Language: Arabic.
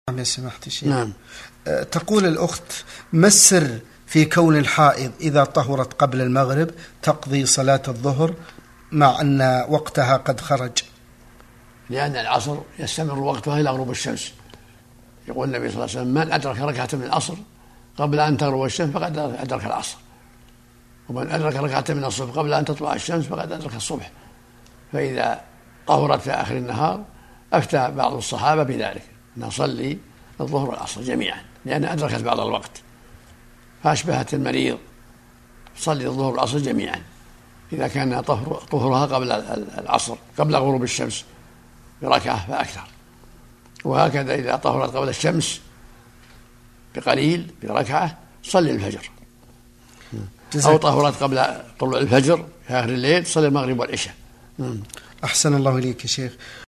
نعم يا سماحة الشيخ. نعم. تقول الأخت: ما السر في كون الحائض إذا طهرت قبل المغرب تقضي صلاة الظهر مع أن وقتها قد خرج؟ لأن العصر يستمر وقتها إلى غروب الشمس. يقول النبي صلى الله عليه وسلم: من أدرك ركعة من العصر قبل أن تغرب الشمس فقد أدرك العصر، ومن أدرك ركعة من الصبح قبل أن تطلع الشمس فقد أدرك الصبح. فإذا طهرت في آخر النهار أفتى بعض الصحابة بذلك، نصلي الظهر والعصر جميعا لأن أدركت بعض الوقت، فأشبهت المريض تصلي الظهر والعصر جميعا إذا كان طهرها قبل العصر قبل غروب الشمس بركعة فأكثر، وهكذا إذا طهرت قبل الشمس بقليل بركعة صلي الفجر، أو طهرت قبل طلوع الفجر في آخر الليل صلي المغرب والعشاء. أحسن الله إليك يا شيخ.